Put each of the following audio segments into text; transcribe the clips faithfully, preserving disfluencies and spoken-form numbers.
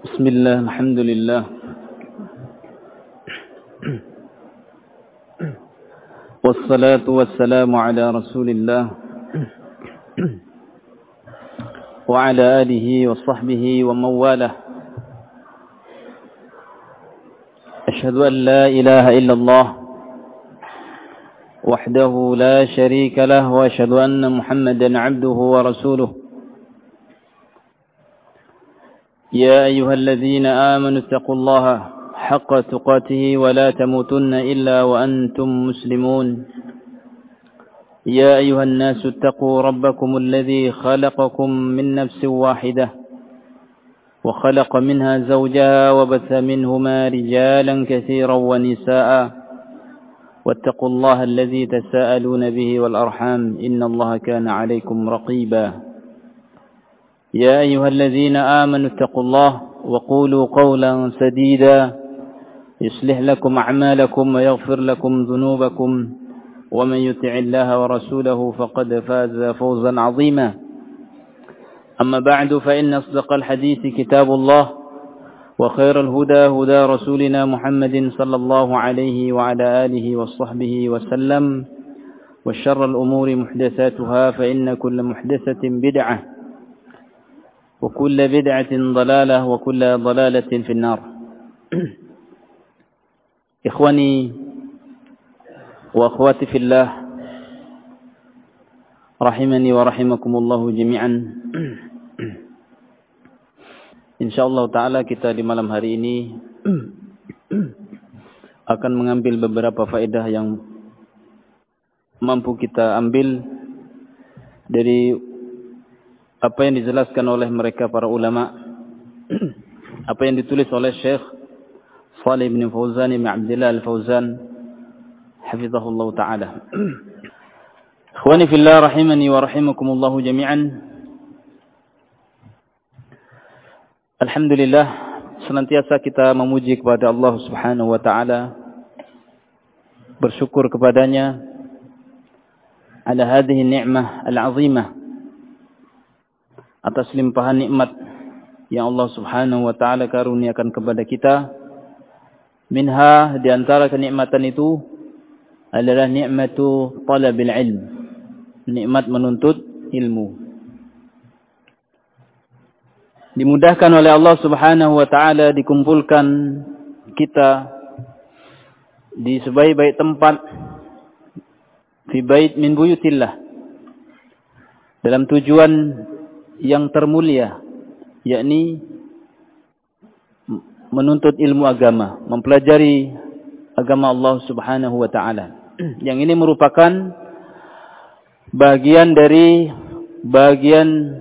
بسم الله الحمد لله والصلاة والسلام على رسول الله وعلى آله وصحبه ومن والاه. أشهد أن لا إله إلا الله وحده لا شريك له وأشهد أن محمدا عبده ورسوله. يا أيها الذين آمنوا اتقوا الله حق تقاته ولا تموتن إلا وأنتم مسلمون. يا أيها الناس اتقوا ربكم الذي خلقكم من نفس واحدة وخلق منها زوجها وبث منهما رجالا كثيرا ونساء واتقوا الله الذي تساءلون به والأرحام إن الله كان عليكم رقيبا. يا أيها الذين آمنوا اتقوا الله وقولوا قولا سديدا يصلح لكم أعمالكم ويغفر لكم ذنوبكم ومن يطع الله ورسوله فقد فاز فوزا عظيما. أما بعد فإن أصدق الحديث كتاب الله وخير الهدى هدى رسولنا محمد صلى الله عليه وعلى آله وصحبه وسلم وشر الأمور محدثاتها فإن كل محدثة بدعة وكل بدعة ضلالة وكل ضلالة في النار. إخواني وأخواتي في الله رحمني ورحمكم الله جميعا. Insyaallah ta'ala kita di malam hari ini akan mengambil beberapa faedah yang mampu kita ambil dari apa yang dijelaskan oleh mereka para ulama, apa yang ditulis oleh Syekh Shalih bin Fauzan bin Abdullah Al-Fauzan hafizahullah ta'ala. Ikhwani fillah rahimani wa rahimakumullah jami'an. Alhamdulillah, senantiasa kita memuji kepada Allah Subhanahu wa taala, bersyukur kepadanya ala hadhihi ni'mah al-'azimah, atas limpahan nikmat yang Allah Subhanahu wa taala karuniakan kepada kita. Minha, di antara kenikmatan itu adalah nikmatu talabil ilm, nikmat menuntut ilmu. Dimudahkan oleh Allah Subhanahu wa taala dikumpulkan kita di sebaik-baik tempat, fi bait min buyutillah, dalam tujuan yang termulia, yakni menuntut ilmu agama, mempelajari agama Allah Subhanahu wa taala. Yang ini merupakan bagian dari bagian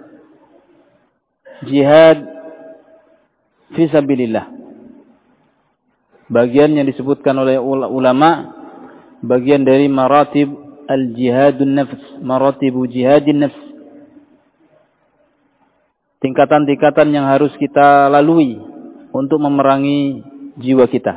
jihad fi sabilillah. Bagian yang disebutkan oleh ulama, bagian dari maratib al-jihadun nafs, maratibu jihadin nafs. Tingkatan-tingkatan yang harus kita lalui untuk memerangi jiwa kita.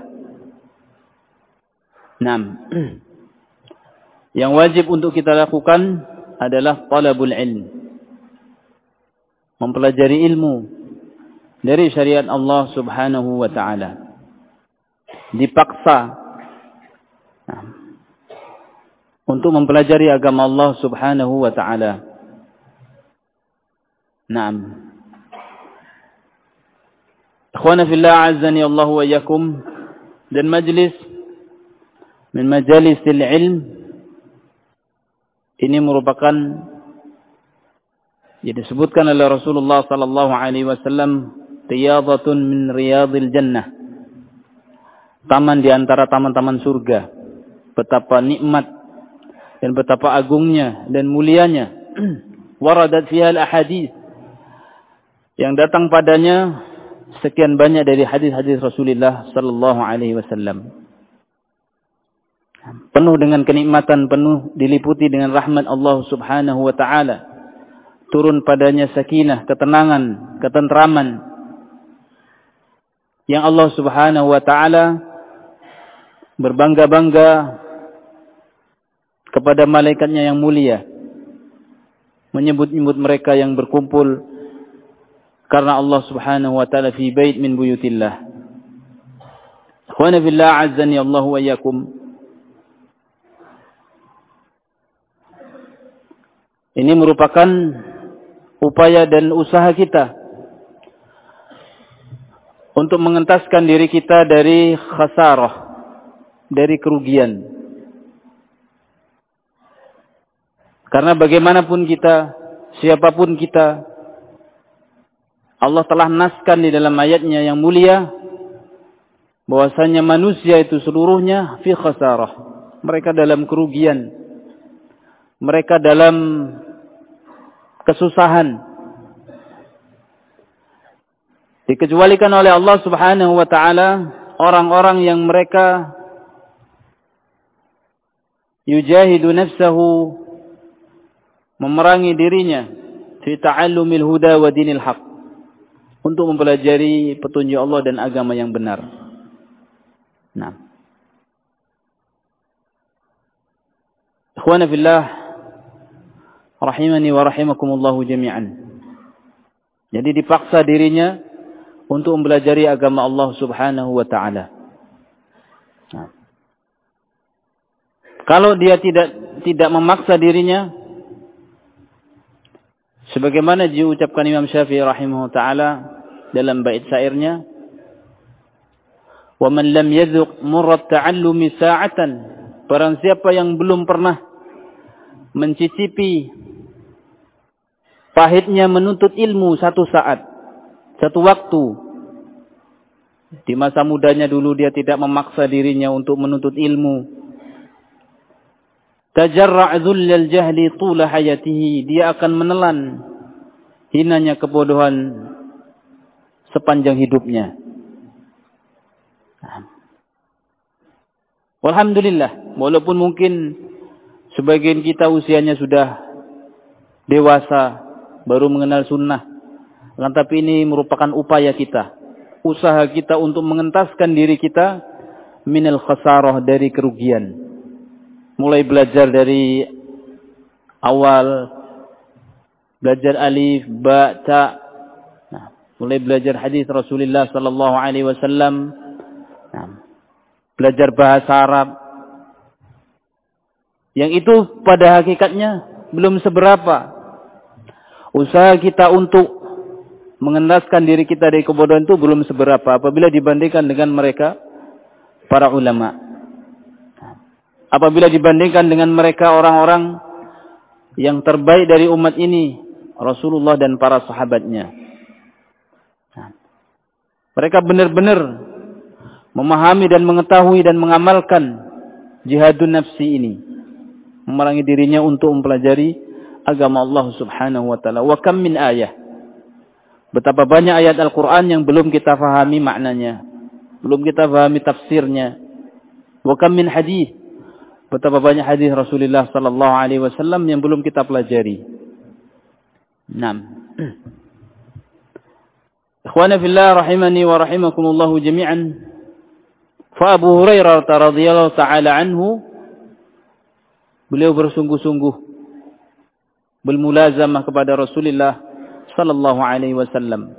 Naam. Yang wajib untuk kita lakukan adalah talabul ilm, mempelajari ilmu dari syariat Allah Subhanahu wa taala. Dipaksa nah, untuk mempelajari agama Allah Subhanahu wa taala. Naam. Ikhwana fillah azzani Allah wa iyyakum, dan majlis min majalisil ilm ini merupakan yang disebutkan oleh Rasulullah sallallahu alaihi wasallam riyadhatun min riyadil jannah, taman di antara taman-taman surga. Betapa nikmat dan betapa agungnya dan mulianya. Waradat fiha al-ahadits, yang datang padanya sekian banyak dari hadis-hadis Rasulullah sallallahu alaihi wasallam. Penuh dengan kenikmatan, penuh diliputi dengan rahmat Allah Subhanahu wa taala. Turun padanya sakinah, ketenangan, ketentraman yang Allah Subhanahu wa taala berbangga-bangga kepada malaikatnya yang mulia, menyebut-nyebut mereka yang berkumpul karena Allah Subhanahu wa taala fi bait min buyutillah. Ikhwana fillah, azzani Allah wa iyyakum. Ini merupakan upaya dan usaha kita untuk mengentaskan diri kita dari khasarah, dari kerugian. Karena bagaimanapun kita, siapapun kita, Allah telah naskan di dalam ayatnya yang mulia bahwasanya manusia itu seluruhnya fi khasarah. Mereka dalam kerugian. Mereka dalam kesusahan. Dikecualikan oleh Allah Subhanahu wa taala orang-orang yang mereka yujahidu nafsahu, memerangi dirinya fi ta'allumil huda wa dinil haq, untuk mempelajari petunjuk Allah dan agama yang benar. Nah. Ikhwana fillah, rahimani wa rahimakumullahu jami'an. Jadi dipaksa dirinya untuk mempelajari agama Allah Subhanahu wa taala. Nah. Kalau dia tidak tidak memaksa dirinya, sebagaimana diucapkan Imam Syafi'i rahimahullah taala dalam bait syairnya, "Wa man lam yadhuq murrat ta'allumi sa'atan", barang siapa yang belum pernah mencicipi pahitnya menuntut ilmu satu saat, satu waktu. Di masa mudanya dulu dia tidak memaksa dirinya untuk menuntut ilmu. Tajarra' dhullal jahli tula hayatihi, dia akan menelan hinanya kebodohan sepanjang hidupnya. Alhamdulillah, walaupun mungkin sebagian kita usianya sudah dewasa, baru mengenal sunnah, tetapi ini merupakan upaya kita, usaha kita untuk mengentaskan diri kita minal khasarah, dari kerugian. Mulai belajar dari awal, belajar alif, ba, ta. Nah, mulai belajar hadis Rasulullah sallallahu alaihi wasallam. Nah, belajar bahasa Arab. Yang itu pada hakikatnya belum seberapa. Usaha kita untuk mengentaskan diri kita dari kebodohan itu belum seberapa apabila dibandingkan dengan mereka para ulama. Apabila dibandingkan dengan mereka orang-orang yang terbaik dari umat ini, Rasulullah dan para sahabatnya. Mereka benar-benar memahami dan mengetahui dan mengamalkan jihadun nafsi ini, memerangi dirinya untuk mempelajari agama Allah Subhanahu wa taala. Wa kam min ayah, betapa banyak ayat Al-Qur'an yang belum kita fahami maknanya, belum kita fahami tafsirnya. Wa kam min hadis, betapa banyak hadis Rasulullah sallallahu alaihi wasallam yang belum kita pelajari. Naam. Ikhwana fillah rahimani wa rahimakumullah jami'an. Fa Abu Hurairah radhiyallahu taala anhu, beliau bersungguh-sungguh bermulazamah kepada Rasulullah sallallahu alaihi wasallam.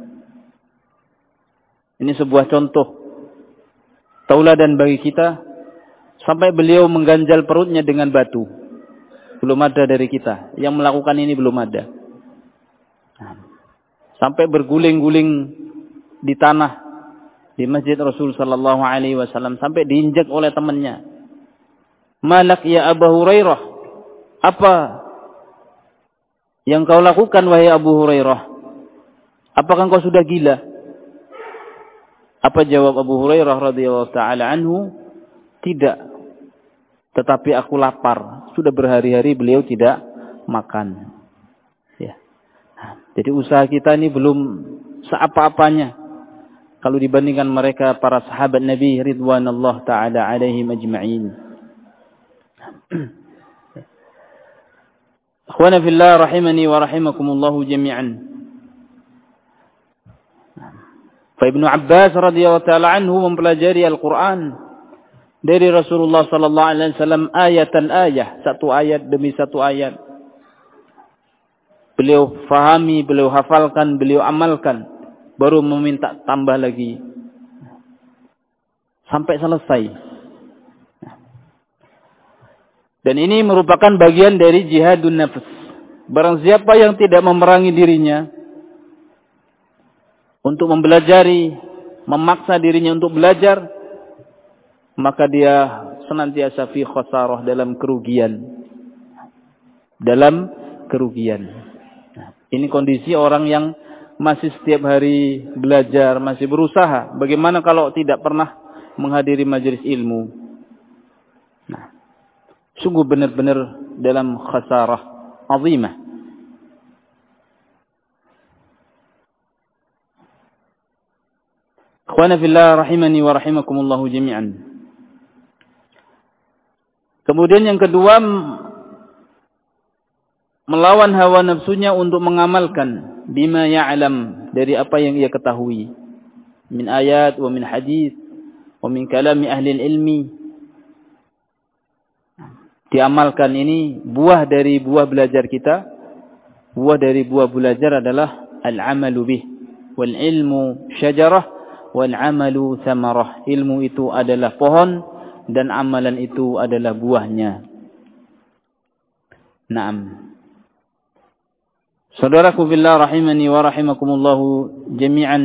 Ini sebuah contoh tauladan bagi kita, sampai beliau mengganjal perutnya dengan batu. Belum ada dari kita yang melakukan ini, belum ada. Sampai berguling-guling di tanah di masjid Rasul sallallahu alaihi wasallam, sampai diinjak oleh temannya. Malak ya Abu Hurairah, apa yang kau lakukan wahai Abu Hurairah? Apakah kau sudah gila? Apa jawab Abu Hurairah radhiyallahu taala anhu? Tidak, tetapi aku lapar. Sudah berhari-hari beliau tidak makan. Ya. Jadi usaha kita ini belum seapa-apanya kalau dibandingkan mereka para sahabat Nabi ridwanullah taala alaihim ajma'in. Akhwana fillah rahimani wa rahimakumullah jami'an. Fa Ibnu Abbas radhiyallahu taala anhu mempelajari Al-Qur'an dari Rasulullah sallallahu alaihi wasallam ayatan ayah, satu ayat demi satu ayat. Beliau fahami, beliau hafalkan, beliau amalkan baru meminta tambah lagi sampai selesai. Dan ini merupakan bagian dari jihadun nafs. Barang siapa yang tidak memerangi dirinya untuk mempelajari, memaksa dirinya untuk belajar, maka dia senantiasa fi khasarah, dalam kerugian. Dalam kerugian. Nah, ini kondisi orang yang masih setiap hari belajar, masih berusaha. Bagaimana kalau tidak pernah menghadiri majelis ilmu? Nah, sungguh benar-benar dalam khasarah azimah. Ikhwana fillah rahimani wa rahimakumullahu jami'an. Kemudian yang kedua, melawan hawa nafsunya untuk mengamalkan bima ya'lam, dari apa yang ia ketahui, min ayat wa min hadis wa min kalami ahli ilmi. Diamalkan, ini buah dari buah belajar kita. Buah dari buah belajar adalah al-amalu bih. Wal ilmu syajarah wal amalu thamarah. Ilmu itu adalah pohon dan amalan itu adalah buahnya. Naam. Saudaraku billah rahimani wa rahimakumullahu jami'an.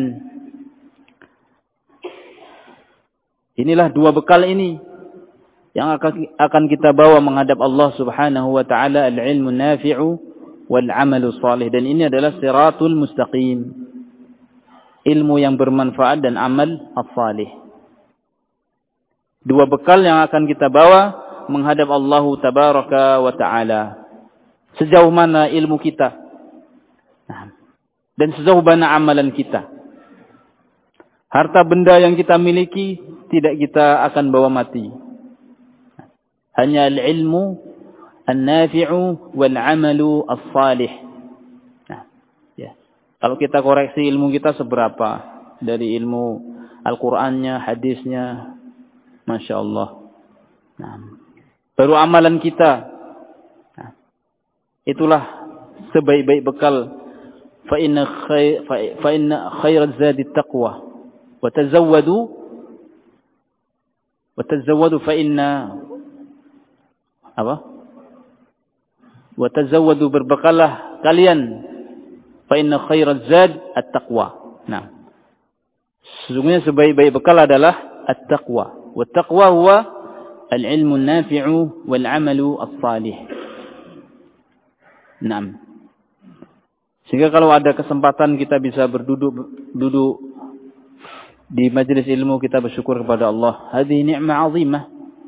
Inilah dua bekal ini yang akan kita bawa menghadap Allah Subhanahu wa taala, al-ilmu nafi'u wal 'amalu salih. Dan ini adalah siratul mustaqim. Ilmu yang bermanfaat dan amal as-salih. Dua bekal yang akan kita bawa menghadap Allah tabaraka wa taala. Sejauh mana ilmu kita dan sejauh mana amalan kita. Harta benda yang kita miliki tidak kita akan bawa mati. Hanya al-ilmu an-nafi'u wal-amalu as-salih. Nah, ya. Kalau kita koreksi ilmu kita seberapa dari ilmu Al-Qur'annya, hadisnya, Masya Allah. Nah, baru amalan kita. Nah, itulah sebaik-baik bekal. Fa inna khair fa inna khairaz zadi taqwa wa tazawwadu wa tazawwadu fa inna apa? Wa tazawwadu, berbekalah kalian, fa inna khairaz zad at-taqwa. Nah, sesungguhnya sebaik-baik bekal adalah at-taqwa. Wa taqwa huwa al-ilmu an-nafi'u wal 'amalu as-salih. Naam. Sehingga kalau ada kesempatan kita bisa berduduk duduk di majelis ilmu, kita bersyukur kepada Allah. Hadhihi ni'mah 'azimah.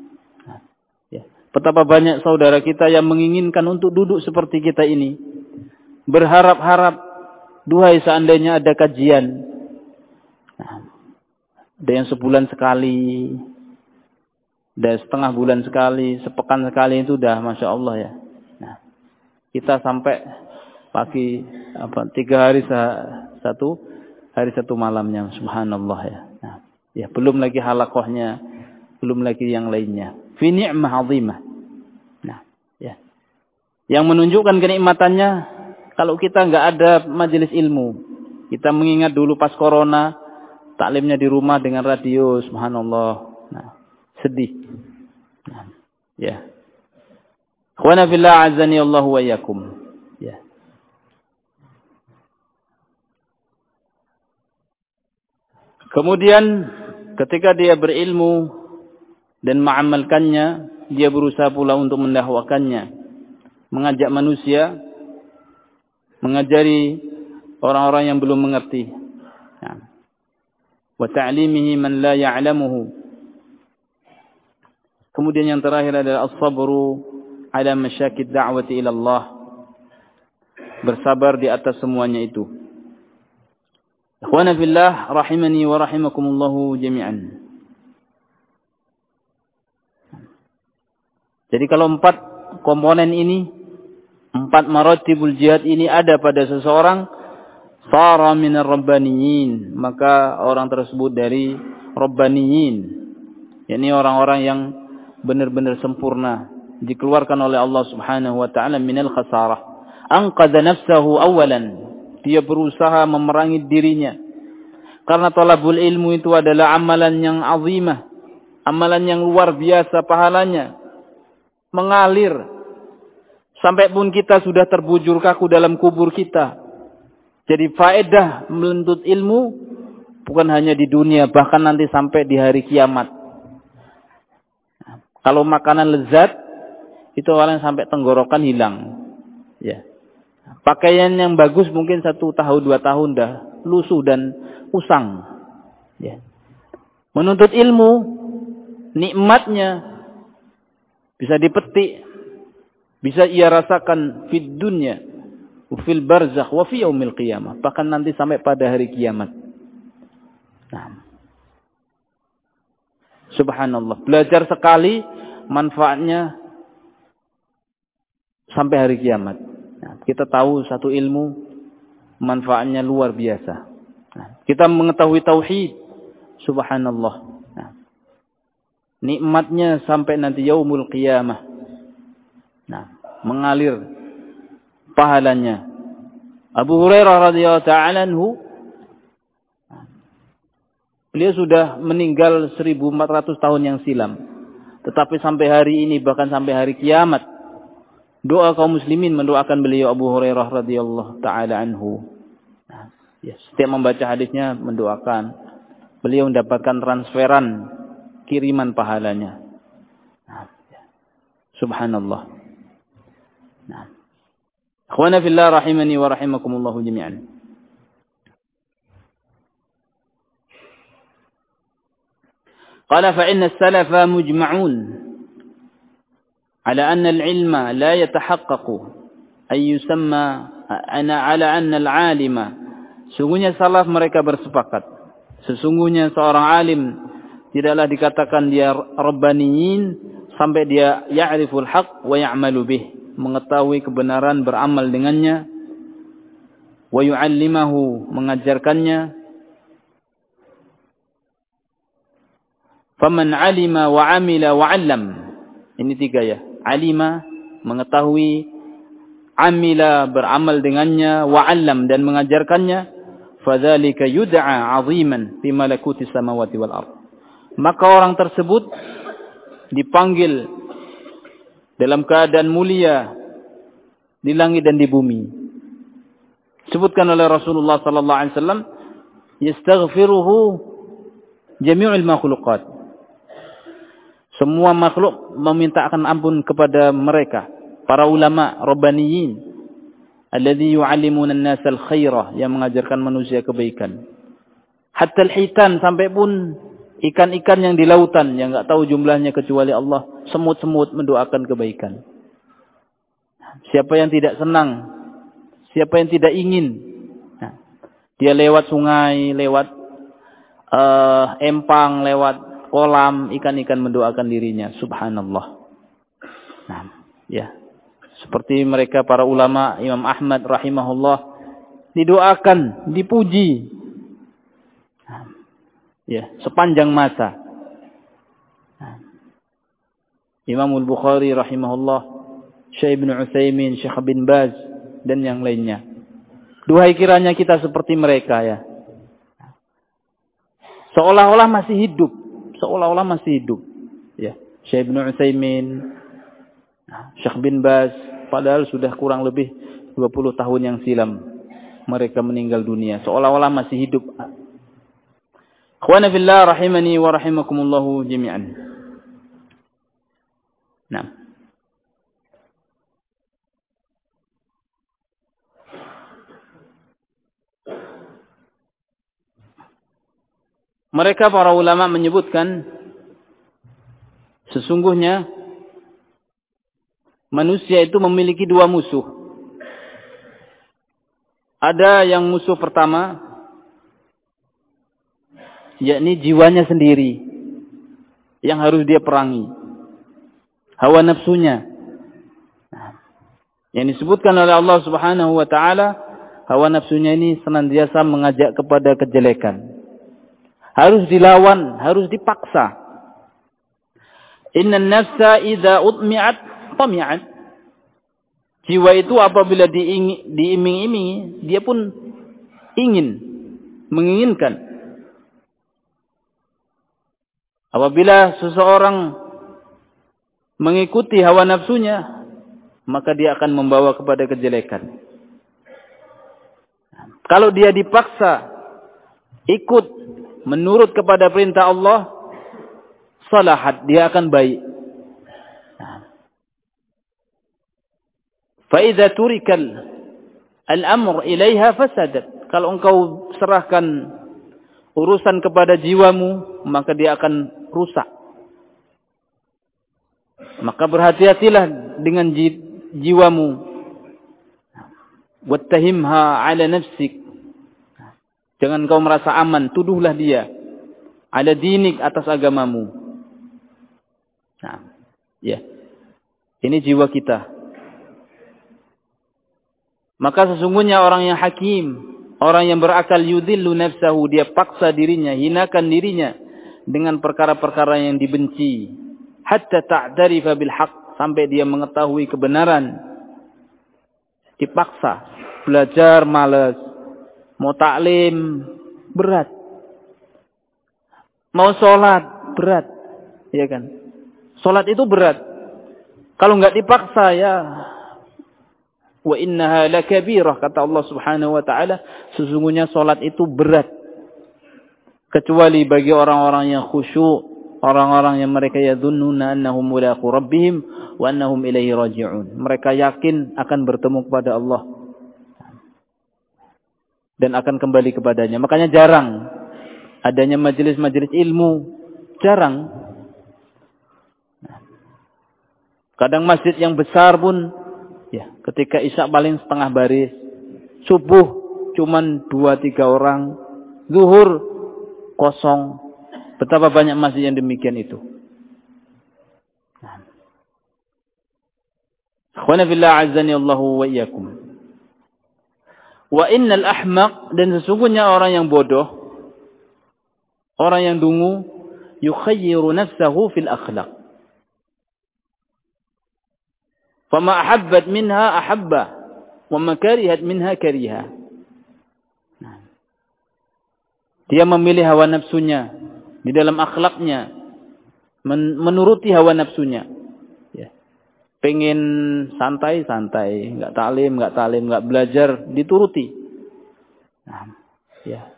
Betapa banyak saudara kita yang menginginkan untuk duduk seperti kita ini. Berharap-harap, duhai seandainya ada kajian. Nah, ada yang sebulan sekali, ada setengah bulan sekali, sepekan sekali, itu udah Masya Allah ya. Nah, kita sampai pagi, apa, tiga hari satu, hari satu malamnya, subhanallah ya. Nah, ya, belum lagi halakohnya, belum lagi yang lainnya. Fi ni'mah 'azimah. Nah, ya. Yang menunjukkan kenikmatannya, kalau kita enggak ada majelis ilmu, kita mengingat dulu pas corona, taklimnya di rumah dengan radio, subhanallah. Nah, sedih. Nah, ya. Ikhwana fillah azani Allah wa iyyakum. Ya. Kemudian ketika dia berilmu dan mengamalkannya, dia berusaha pula untuk mendakwakannya, mengajak manusia, mengajari orang-orang yang belum mengerti. Wa ta'limihi man la ya'lamuhu. Kemudian yang terakhir adalah as-sabru ala masyakid da'wati ila Allah. Bersabar di atas semuanya itu. Ikhwana fillah rahimani wa rahimakumullahu jami'an. Jadi kalau empat komponen ini, empat maratibul jihad ini ada pada seseorang, sara minar rabbaniyin, maka orang tersebut dari rabbaniyin, yakni orang-orang yang benar-benar sempurna, dikeluarkan oleh Allah Subhanahu wa taala minal khasarah. Anqadha nafsahu awalan, dia berusaha memerangi dirinya Karena talabul ilmu itu adalah amalan yang azimah, amalan yang luar biasa pahalanya, mengalir sampai pun kita sudah terbujur kaku dalam kubur kita. Jadi faedah menuntut ilmu bukan hanya di dunia, bahkan nanti sampai di hari kiamat. Kalau makanan lezat, itu orang sampai tenggorokan hilang. Ya. Pakaian yang bagus mungkin satu tahun, dua tahun dah lusuh dan usang. Ya. Menuntut ilmu, nikmatnya bisa dipetik, bisa ia rasakan fid dunya, fil barzakh, wa fi yaumil qiyamah. Bahkan nanti sampai pada hari kiamat. Nah. Subhanallah. Belajar sekali, manfaatnya sampai hari kiamat. Nah, kita tahu satu ilmu, manfaatnya luar biasa. Nah, kita mengetahui tauhid. Subhanallah. Nah, nikmatnya sampai nanti yaumul qiyamah. Nah, mengalir pahalanya. Abu Hurairah radhiyallahu ta'ala anhu, beliau sudah meninggal seribu empat ratus tahun yang silam. Tetapi sampai hari ini, bahkan sampai hari kiamat, doa kaum muslimin mendoakan beliau Abu Hurairah radhiyallahu ta'ala anhu. Nah, ya, setiap membaca hadisnya mendoakan. Beliau mendapatkan transferan, kiriman pahalanya. Nah, ya. Subhanallah. Nah. Akhwana fillah rahimani wa rahimakumullahu jami'an. قال فإن السلف مجمعون على أن العلم لا يتحقق أن يسمى أنا على أن العالم. Sesungguhnya salaf mereka bersepakat, sesungguhnya seorang alim tidaklah dikatakan dia rabbaniyin sampai dia ya'riful haq wa ya'malu bih, mengetahui kebenaran, beramal dengannya, wa yu'allimahu, mengajarkannya. Faman alima wa amila wa 'allam. Ini tiga ya. Alima, mengetahui, amila, beramal dengannya, wa 'allam, dan mengajarkannya. Fadzalika yud'a 'aziman fi malakutis samawati wal ardh. Maka orang tersebut dipanggil dalam keadaan mulia di langit dan di bumi. Disebutkan oleh Rasulullah sallallahu alaihi wasallam, yastaghfiruhu jami'ul makhluqat. Semua makhluk memintakan ampun kepada mereka, para ulama rabbaniyin, alladzi yu'allimuna an-nasa al-khaira, yang mengajarkan manusia kebaikan. Hatta al-hitan, sampai pun ikan-ikan yang di lautan yang enggak tahu jumlahnya kecuali Allah, semut-semut mendoakan kebaikan. Siapa yang tidak senang, siapa yang tidak ingin, nah, dia lewat sungai, lewat uh, empang, lewat kolam, ikan-ikan mendoakan dirinya. Subhanallah. Nah, ya. Seperti mereka para ulama, Imam Ahmad rahimahullah, didoakan, dipuji. Nah, ya, sepanjang masa. Nah, Imam Al-Bukhari rahimahullah, Syekh Ibn Utsaimin, Syekh bin Baz, dan yang lainnya. Duhai kiranya kita seperti mereka, ya. Seolah-olah masih hidup. Seolah-olah masih hidup. Ya, Syekh Ibn Utsaimin, Syekh bin Baz, padahal sudah kurang lebih dua puluh tahun yang silam mereka meninggal dunia. Seolah-olah masih hidup. Akhwana fillah rahimani wa rahimakumullahu jami'an. Nah. Mereka para ulama menyebutkan sesungguhnya manusia itu memiliki dua musuh. Ada yang musuh pertama, yakni jiwanya sendiri yang harus dia perangi. Hawa nafsunya. Yang disebutkan oleh Allah Subhanahu wa taala, hawa nafsunya ini senantiasa mengajak kepada kejelekan. Harus dilawan, harus dipaksa. Innan nafsa idza utmi'at tami'at. Jiwa itu apabila diiming-imingi, dia pun ingin, menginginkan. Apabila seseorang mengikuti hawa nafsunya, maka dia akan membawa kepada kejelekan. Kalau dia dipaksa ikut menurut kepada perintah Allah, salahat, dia akan baik. Fa idza turikal al-amr ilaiha fasadat. Kalau engkau serahkan urusan kepada jiwamu, maka dia akan rusak. Maka berhati-hatilah dengan jiwamu. Wattahimha ala nafsik. Jangan kau merasa aman, tuduhlah dia. Ala dinik, atas agamamu. Nah, ya. Ini jiwa kita. Maka sesungguhnya orang yang hakim, orang yang berakal, yudhillu nafsahu, dia paksa dirinya, hinakan dirinya dengan perkara-perkara yang dibenci. Hatta ta'tarifa bil haqq, sampai dia mengetahui kebenaran. Dipaksa, belajar malas, mau taklim berat, mau sholat berat, ya kan? Sholat itu berat. Kalau nggak dipaksa, ya, wa innaha lakabirah, kata Allah Subhanahu wa taala, sesungguhnya sholat itu berat. Kecuali bagi orang-orang yang khusyuk, orang-orang yang mereka yadhunnuna annahum mulaqu rabbihim wa annahum ilaihi raji'un. Mereka yakin akan bertemu kepada Allah dan akan kembali kepadanya. Makanya jarang adanya majelis-majelis ilmu, jarang. Kadang masjid yang besar pun, ya, ketika isya paling setengah baris, subuh cuman dua tiga orang, zuhur kosong. Betapa banyak masjid yang demikian itu. Akhwana fillah azzani Allahu wa iyyakum. Wa innal ahmaq, dan sesungguhnya orang yang bodoh, orang yang dungu, yukhayyiru nafsahu fil akhlaq. Fama ahabbat minha ahabba, wa ma karihat minha kariha. Dia memilih hawa nafsunya di dalam akhlaknya, men menuruti hawa nafsunya. Ya. Pengen santai-santai, nggak taklim, nggak taklim, nggak belajar, dituruti. Nah, ya.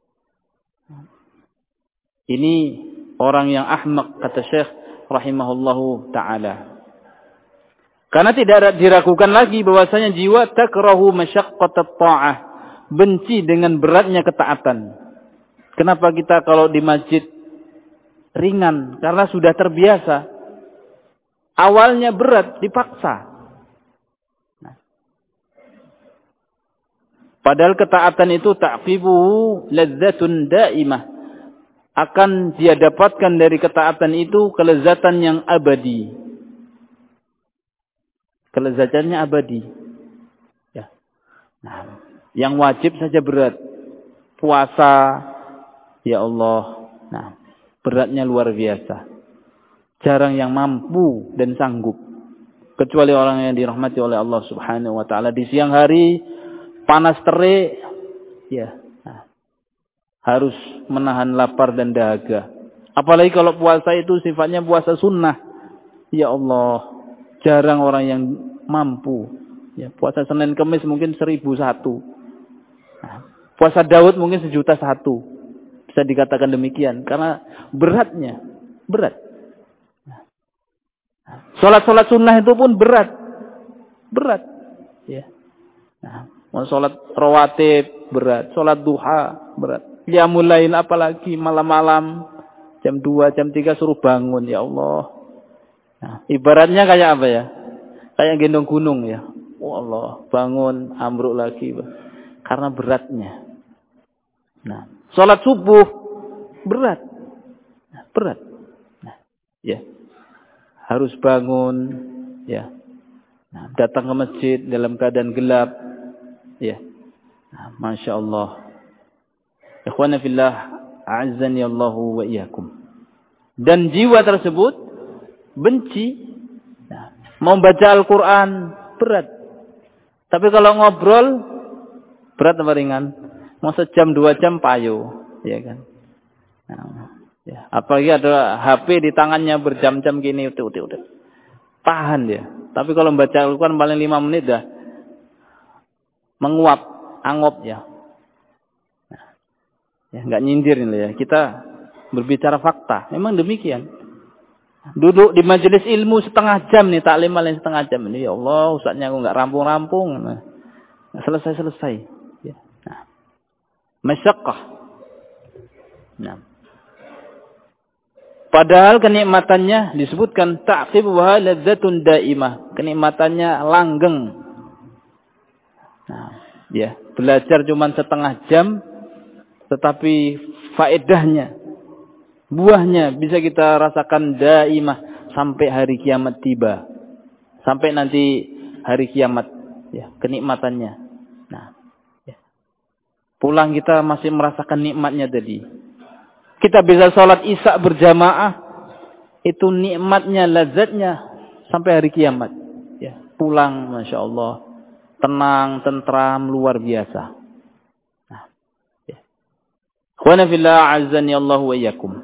Ini orang yang ahmaq, kata Syekh rahimahullahu ta'ala. Karena tidak diragukan lagi bahwasanya jiwa takrahu masyaqqatat ta'ah, benci dengan beratnya ketaatan. Kenapa kita kalau di masjid ringan? Karena sudah terbiasa. Awalnya berat, dipaksa. Nah. Padahal ketaatan itu ta'qibuhu ladzatun da'imah. Akan dia dapatkan dari ketaatan itu kelezatan yang abadi. Kelezatannya abadi. Ya. Nah, yang wajib saja berat. Puasa, ya Allah, nah, beratnya luar biasa. Jarang yang mampu dan sanggup. Kecuali orang yang dirahmati oleh Allah Subhanahu wa ta'ala. Di siang hari, panas terik, ya, nah, harus menahan lapar dan dahaga. Apalagi kalau puasa itu sifatnya puasa sunnah. Ya Allah, jarang orang yang mampu. Ya, puasa Senin Kemis mungkin seribu satu. Nah, puasa Daud mungkin sejuta satu. Bisa dikatakan demikian. Karena beratnya. Berat. Sholat-sholat sunnah itu pun berat. Berat. Ya. Nah, mau sholat rawatib, berat. Sholat duha, berat. Qiyamul lail apalagi malam-malam. Jam dua, jam tiga suruh bangun. Ya Allah. Nah, ibaratnya kayak apa ya? Kayak gendong gunung ya. Oh Allah, bangun, ambruk lagi. Karena beratnya. Nah, sholat subuh berat, nah, berat. Nah, ya, harus bangun, ya, nah, datang ke masjid dalam keadaan gelap, ya. Nah, Masya Allah. Ikhwana fillah, a'azzani Allahu wa iyyakum. Dan jiwa tersebut benci, nah, mau baca Al-Quran berat. Tapi kalau ngobrol berat apa ringan? Mau sejam dua jam payo, ya kan? Nah, Ya, apalagi ada H P di tangannya berjam-jam gini, udah, udah, udah. Tahan dia. Tapi kalau membaca Al-Quran paling lima menit dah menguap, angop ya. Nah, ya nggak nyindir ini ya. Kita berbicara fakta. Memang demikian. Duduk di majelis ilmu setengah jam nih, taklim paling setengah jam ini. Ya Allah, ustaznya aku nggak rampung-rampung. Nah, selesai-selesai. Ya. Nah, masyaqqah. Nah. Padahal kenikmatannya disebutkan ta'qibuha ladzatun daimah. Kenikmatannya langgeng. Nah, ya, belajar cuma setengah jam tetapi faedahnya, buahnya bisa kita rasakan daimah sampai hari kiamat tiba. Sampai nanti hari kiamat, ya, kenikmatannya. Nah, ya. Pulang kita masih merasakan nikmatnya tadi. Kita bisa sholat isya berjamaah, itu nikmatnya, lazatnya sampai hari kiamat. Ya, pulang, masya Allah, tenang, tentram, luar biasa. Nah, ya. Khwana fillah azani Allah wa iyyakum.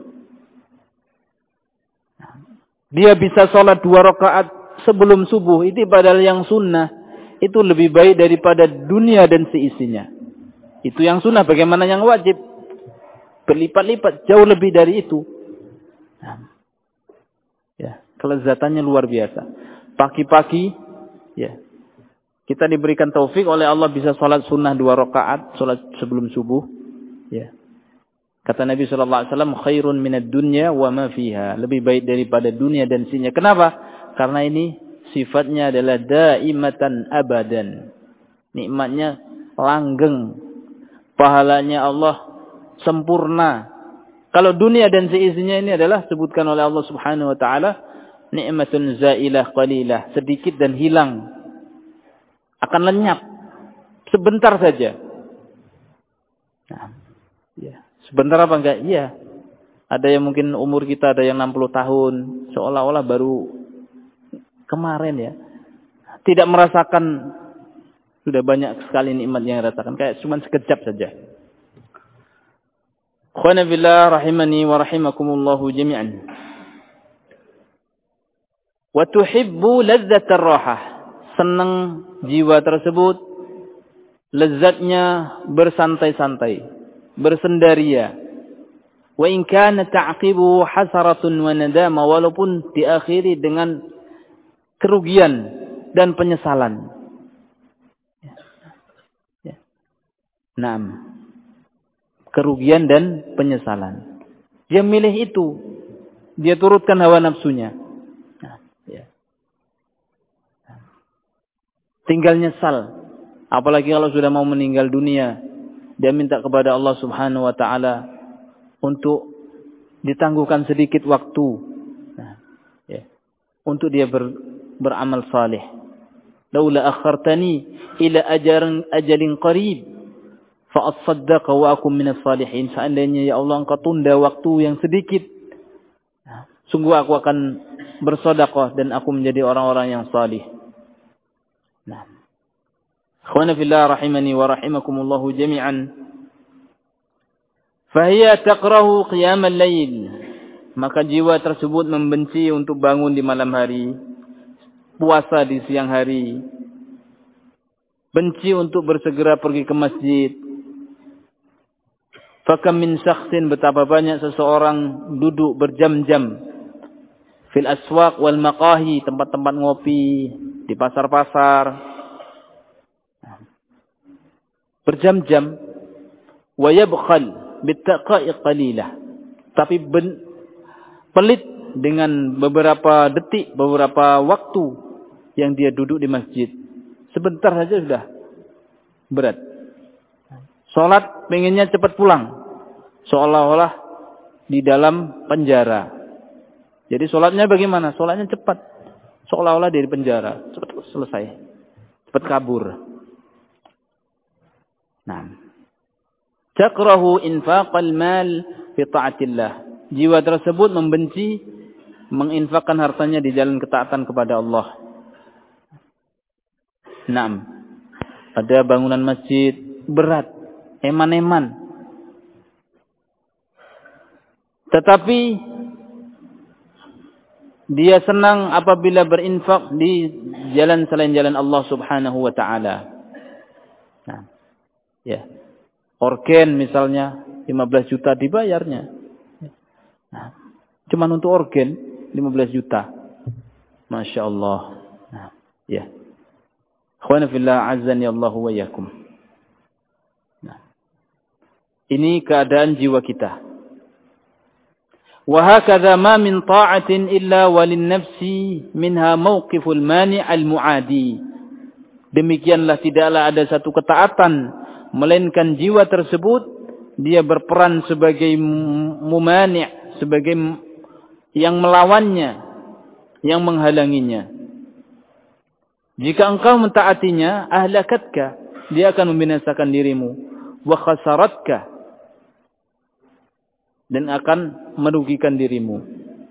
Dia bisa sholat dua rakaat sebelum subuh, itu padahal yang sunnah itu lebih baik daripada dunia dan seisinya. Itu yang sunnah, bagaimana yang wajib? Berlipat-lipat, jauh lebih dari itu. Nah, ya, kelezatannya luar biasa. Pagi-pagi, ya, kita diberikan taufik oleh Allah bisa sholat sunnah dua rakaat, sholat sebelum subuh. Ya. Kata Nabi shallallahu alaihi wasallam, khairun minad dunya wa ma fiha. Lebih baik daripada dunia dan isinya. Kenapa? Karena ini sifatnya adalah daimatan abadan. Nikmatnya langgeng. Pahalanya Allah sempurna. Kalau dunia dan seisinya ini adalah sebutkan oleh Allah Subhanahu wa taala, nikmatun zailah qalilah, sedikit dan hilang. Akan lenyap sebentar saja. Nah, ya. Sebentar apa enggak? Iya. Ada yang mungkin umur kita ada yang enam puluh tahun, seolah-olah baru kemarin ya. Tidak merasakan, sudah banyak sekali nikmat yang dirasakan, kayak cuma sekejap saja. Khwana billah rahimani wa rahimakumullahu jami'an. Wa tuhibbu ladzatar rahah. Senang jiwa tersebut lezatnya bersantai-santai, bersendaria. Wa in kana ta'qibu hasaratun wa nadama, walaupun diakhiri dengan kerugian dan penyesalan. Ya. Ya. Naam. Kerugian dan penyesalan. Dia milih itu. Dia turutkan hawa nafsunya. Nah, ya. Tinggal nyesal. Apalagi kalau sudah mau meninggal dunia. Dia minta kepada Allah Subhanahu wa ta'ala untuk ditangguhkan sedikit waktu. Nah, ya. Untuk dia ber, beramal salih. Laula akhartani ila ajarin ajalin qarib. Fa'as-saddaqa wa akum minas salihin. Seandainya ya Allah engkau tunda waktu yang sedikit, nah, sungguh aku akan bersedekah dan aku menjadi orang-orang yang salih. Nah, khwana fillah rahimani wa rahimakumullahu jami'an. Fahiya taqrahu qiyamal lail. Maka jiwa tersebut membenci untuk bangun di malam hari, puasa di siang hari, benci untuk bersegera pergi ke masjid. Fakam min syakhsin, betapa banyak seseorang duduk berjam-jam fil aswaq wal maqahi, tempat-tempat ngopi, di pasar-pasar, berjam-jam. Wa yabkhal bittaqa'i qalilah, tapi ben, pelit dengan beberapa detik, beberapa waktu yang dia duduk di masjid. Sebentar saja sudah berat. Sholat pengennya cepat pulang, seolah-olah di dalam penjara. Jadi sholatnya bagaimana? Sholatnya cepat, seolah-olah dari penjara, cepat selesai, cepat kabur. Nah, takrahu infaqal mal fi ta'atillah. Jiwa tersebut membenci menginfakkan hartanya di jalan ketaatan kepada Allah. Naam. Ada bangunan masjid berat, eman-eman. Tetapi dia senang apabila berinfak di jalan selain jalan Allah Subhanahu wa taala. Nah, ya. Organ misalnya lima belas juta dibayarnya. Nah, cuma untuk organ lima belas juta. Masya Allah. Nah, ya. Akhwana fillah azzani Allah wa iyyakum. Nah, ini keadaan jiwa kita. وهكذا ما من طاعة إلا وللنفس منها موقف المانع المعادي. Demikianlah tidaklah ada satu ketaatan melainkan jiwa tersebut dia berperan sebagai mumani', sebagai yang melawannya, yang menghalanginya. Jika engkau mentaatinya, ahlakatka, dia akan membinasakan dirimu, wa khasaratka, dan akan merugikan dirimu.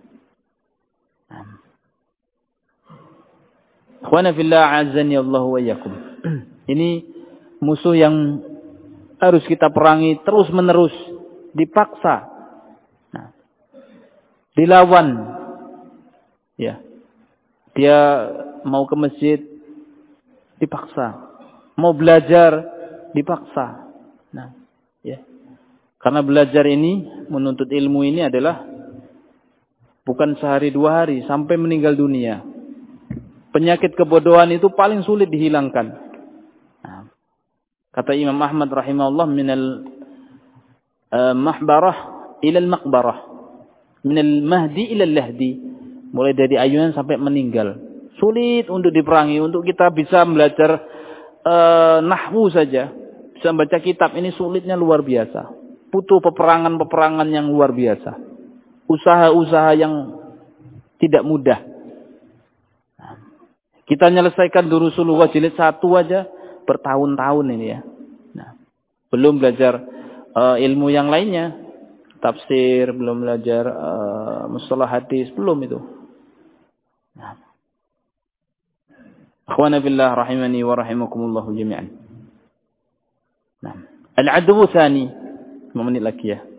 Akhwana fillah azzani Allah wa iyyakum. Ini musuh yang harus kita perangi terus menerus, dipaksa, nah, dilawan. Ya, dia mau ke masjid dipaksa, mau belajar dipaksa. Nah, ya. Karena belajar ini, menuntut ilmu ini adalah bukan sehari dua hari, sampai meninggal dunia. Penyakit kebodohan itu paling sulit dihilangkan. Nah, kata Imam Ahmad rahimahullah, minal uh, mahbarah ilal maqbarah, minal mahdi ilal lahdi. Mulai dari ayunan sampai meninggal. Sulit untuk diperangi, untuk kita bisa belajar uh, nahwu saja. Bisa membaca kitab, ini sulitnya luar biasa. Butuh peperangan-peperangan yang luar biasa. Usaha-usaha yang tidak mudah. Kita menyelesaikan Durusul Lughah jilid satu aja bertahun-tahun ini ya. Nah, belum belajar uh, ilmu yang lainnya. Tafsir, belum belajar uh, mustalah hadis, belum itu. Nah. Akhwana fillah rahimani wa rahimakumullah jami'an. Nah, al-'adwu tsani, lima menit lagi ya.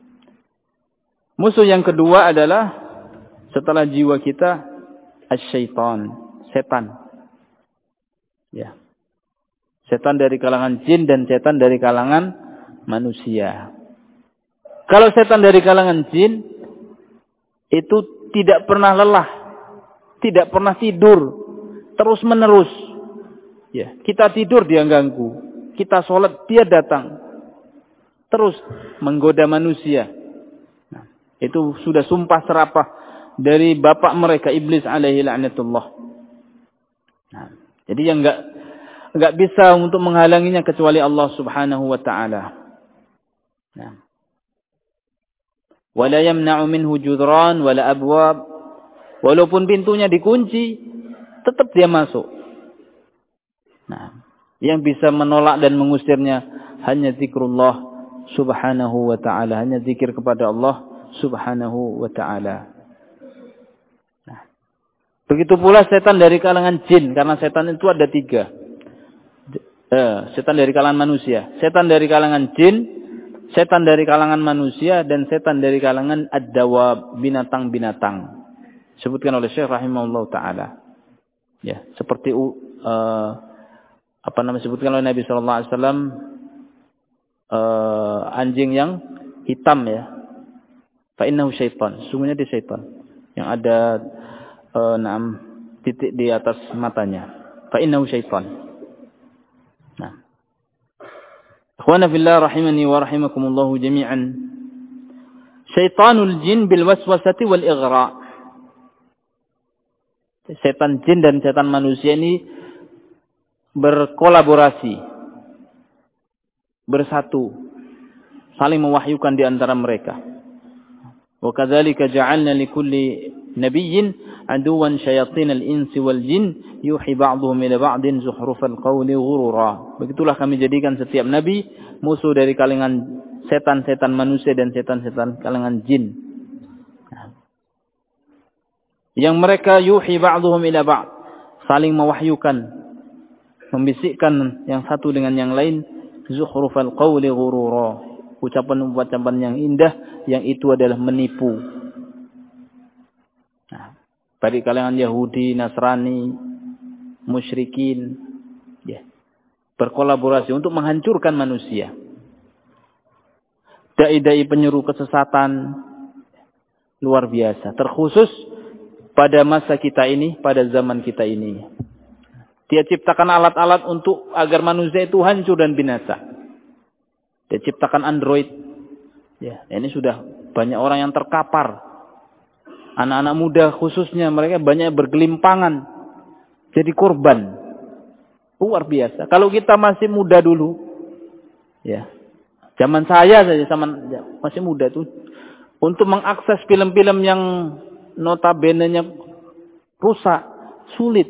Musuh yang kedua adalah setelah jiwa kita asy-syaitan, setan. Ya. Setan dari kalangan jin dan setan dari kalangan manusia. Kalau setan dari kalangan jin itu tidak pernah lelah, tidak pernah tidur, terus menerus. Ya, kita tidur dia ganggu, kita sholat dia datang. Terus menggoda manusia. Nah, itu sudah sumpah serapah dari bapak mereka iblis alaihi la'natullah. Nah, jadi yang enggak enggak bisa untuk menghalanginya kecuali Allah Subhanahu wa taala. Nah. Wala yamna'u minhu judran wala abwab. Walaupun pintunya dikunci, tetap dia masuk. Nah, yang bisa menolak dan mengusirnya hanya zikrullah Subhanahu wa ta'ala, hanya zikir kepada Allah Subhanahu wa ta'ala. Nah, begitu pula setan dari kalangan jin, karena setan itu ada tiga. Eh, setan dari kalangan manusia, setan dari kalangan jin, setan dari kalangan manusia, dan setan dari kalangan ad-dawab, binatang-binatang. Disebutkan oleh Syekh rahimahullah ta'ala. Ya, seperti uh, apa namanya disebutkan oleh Nabi sallallahu alaihi wasallam, Uh, anjing yang hitam ya, fa innahu syaitan, sungguhnya dia syaitan yang ada uh, enam titik di atas matanya, fa innahu syaitan. Nah, ikhwana fillah rahimani wa rahimakumullah jami'an, syaitanul jin bil waswasati wal ighra. Setan jin dan setan manusia ini berkolaborasi, bersatu, saling mewahyukan di antara mereka. Wa kadzalika ja'alna likulli nabiyyin aduwan syayatinal insi wal jin yuhi ba'dhum ila ba'din zukhrufal qawli ghurura. Begitulah kami jadikan setiap nabi musuh dari kalangan setan-setan manusia dan setan-setan kalangan jin. Yang mereka yuhi ba'dhum ila ba'd, saling mewahyukan, membisikkan yang satu dengan yang lain, zukhrufal qawli ghurura, Ucapan-ucapan yang indah yang itu adalah menipu. Nah, dari kalangan Yahudi, Nasrani, musyrikin, ya, berkolaborasi untuk menghancurkan manusia. Dai-dai penyeru kesesatan luar biasa, terkhusus pada masa kita ini, pada zaman kita ini. Dia ciptakan alat-alat untuk agar manusia itu hancur dan binasa. Dia ciptakan Android. Ya, ini sudah banyak orang yang terkapar. Anak-anak muda khususnya mereka banyak bergelimpangan jadi korban. Luar biasa. Kalau kita masih muda dulu, ya. Zaman saya saja sama ya, masih muda tuh untuk mengakses film-film yang notabene-nya rusak, sulit.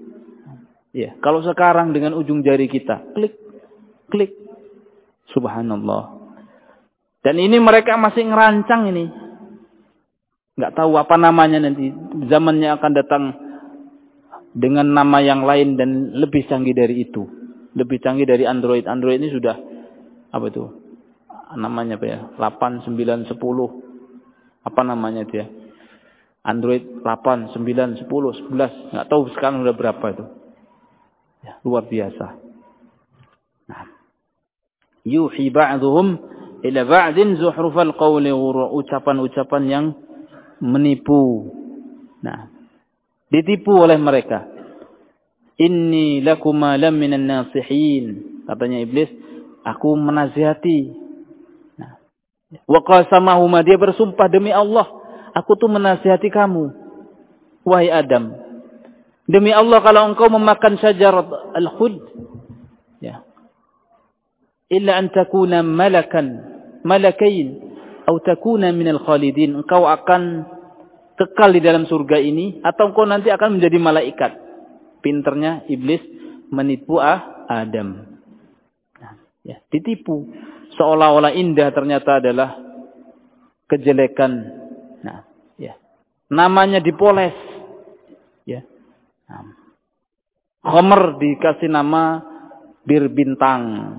Ya, kalau sekarang dengan ujung jari kita, klik, klik, subhanallah. Dan ini mereka masih ngerancang ini, nggak tahu apa namanya nanti. Zamannya akan datang dengan nama yang lain dan lebih canggih dari itu, lebih canggih dari Android. Android ini sudah apa itu? Namanya apa ya? delapan, sembilan, sepuluh. Apa namanya dia? Android delapan, sembilan, sepuluh, sebelas. Nggak tahu sekarang udah berapa itu. Ya, luar biasa. Nah. Yuhi ba'dhum ila ba'din zuhrufal qawli, ucapan-ucapan yang menipu. Nah, ditipu oleh mereka. Inni lakuma lam minan nasihin. Katanya iblis, aku menasihati. Wa qasamahuma, dia bersumpah demi Allah, aku tuh menasihati kamu wahai Adam. Demi Allah kalau engkau memakan syajarat al-khuld, ya, illa an takuna malakan, malakain, atau takuna minal khalidin, engkau akan kekal di dalam surga ini atau engkau nanti akan menjadi malaikat. Pinternya iblis menipu ah Adam. Nah, ya, ditipu. Seolah-olah indah ternyata adalah kejelekan. Nah, ya. Namanya dipoles. Ya. Nah. Khamr dikasih nama bir bintang.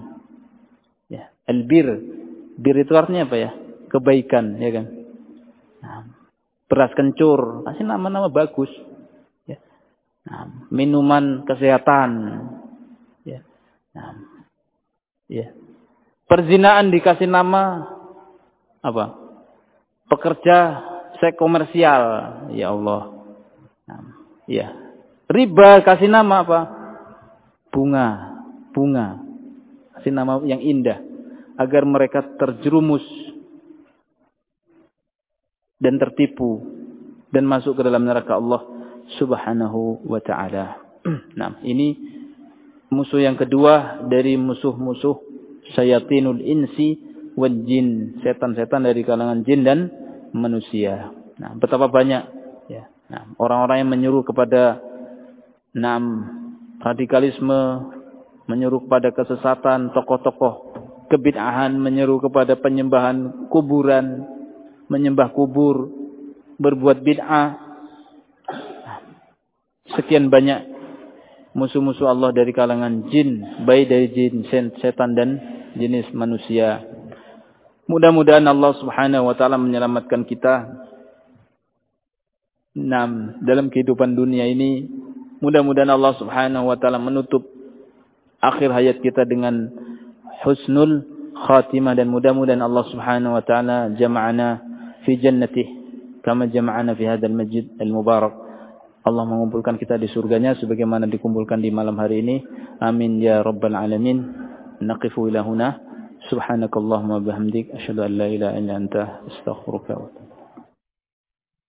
Ya, al-bir. Bir itu artinya apa ya? Kebaikan, ya kan? Nah, beras kencur, kasih nama-nama bagus. Ya. Nah, minuman kesehatan. Ya. Nah, ya. Perzinaan dikasih nama apa? Pekerja seks komersial. Ya Allah. Nah, ya. Riba kasih nama apa? Bunga. Bunga. Kasih nama yang indah. Agar mereka terjerumus dan tertipu dan masuk ke dalam neraka Allah Subhanahu wa ta'ala. Nah, ini musuh yang kedua dari musuh-musuh syayatinul insi wal jin, setan-setan dari kalangan jin dan manusia. Nah, betapa banyak ya. Nah, orang-orang yang menyuruh kepada enam radikalisme, menyuruh kepada kesesatan, tokoh-tokoh kebid'ahan menyuruh kepada penyembahan kuburan, menyembah kubur, berbuat bid'ah. Sekian banyak musuh-musuh Allah dari kalangan jin, baik dari jin, setan dan jenis manusia. Mudah-mudahan Allah Subhanahu wa taala menyelamatkan kita Nam, dalam kehidupan dunia ini. Mudah-mudahan Allah Subhanahu wa taala menutup akhir hayat kita dengan husnul khatimah, dan mudah-mudahan Allah Subhanahu wa taala jama'ana fi jannatih kama jama'ana fi hadzal masjid al-mubarak. Allah mengumpulkan kita di surganya sebagaimana dikumpulkan di malam hari ini. Amin ya rabbal alamin. Naqifu ila huna. Subhanakallahumma bihamdik asyhadu an la ilaha illa anta astaghfiruka wa atubu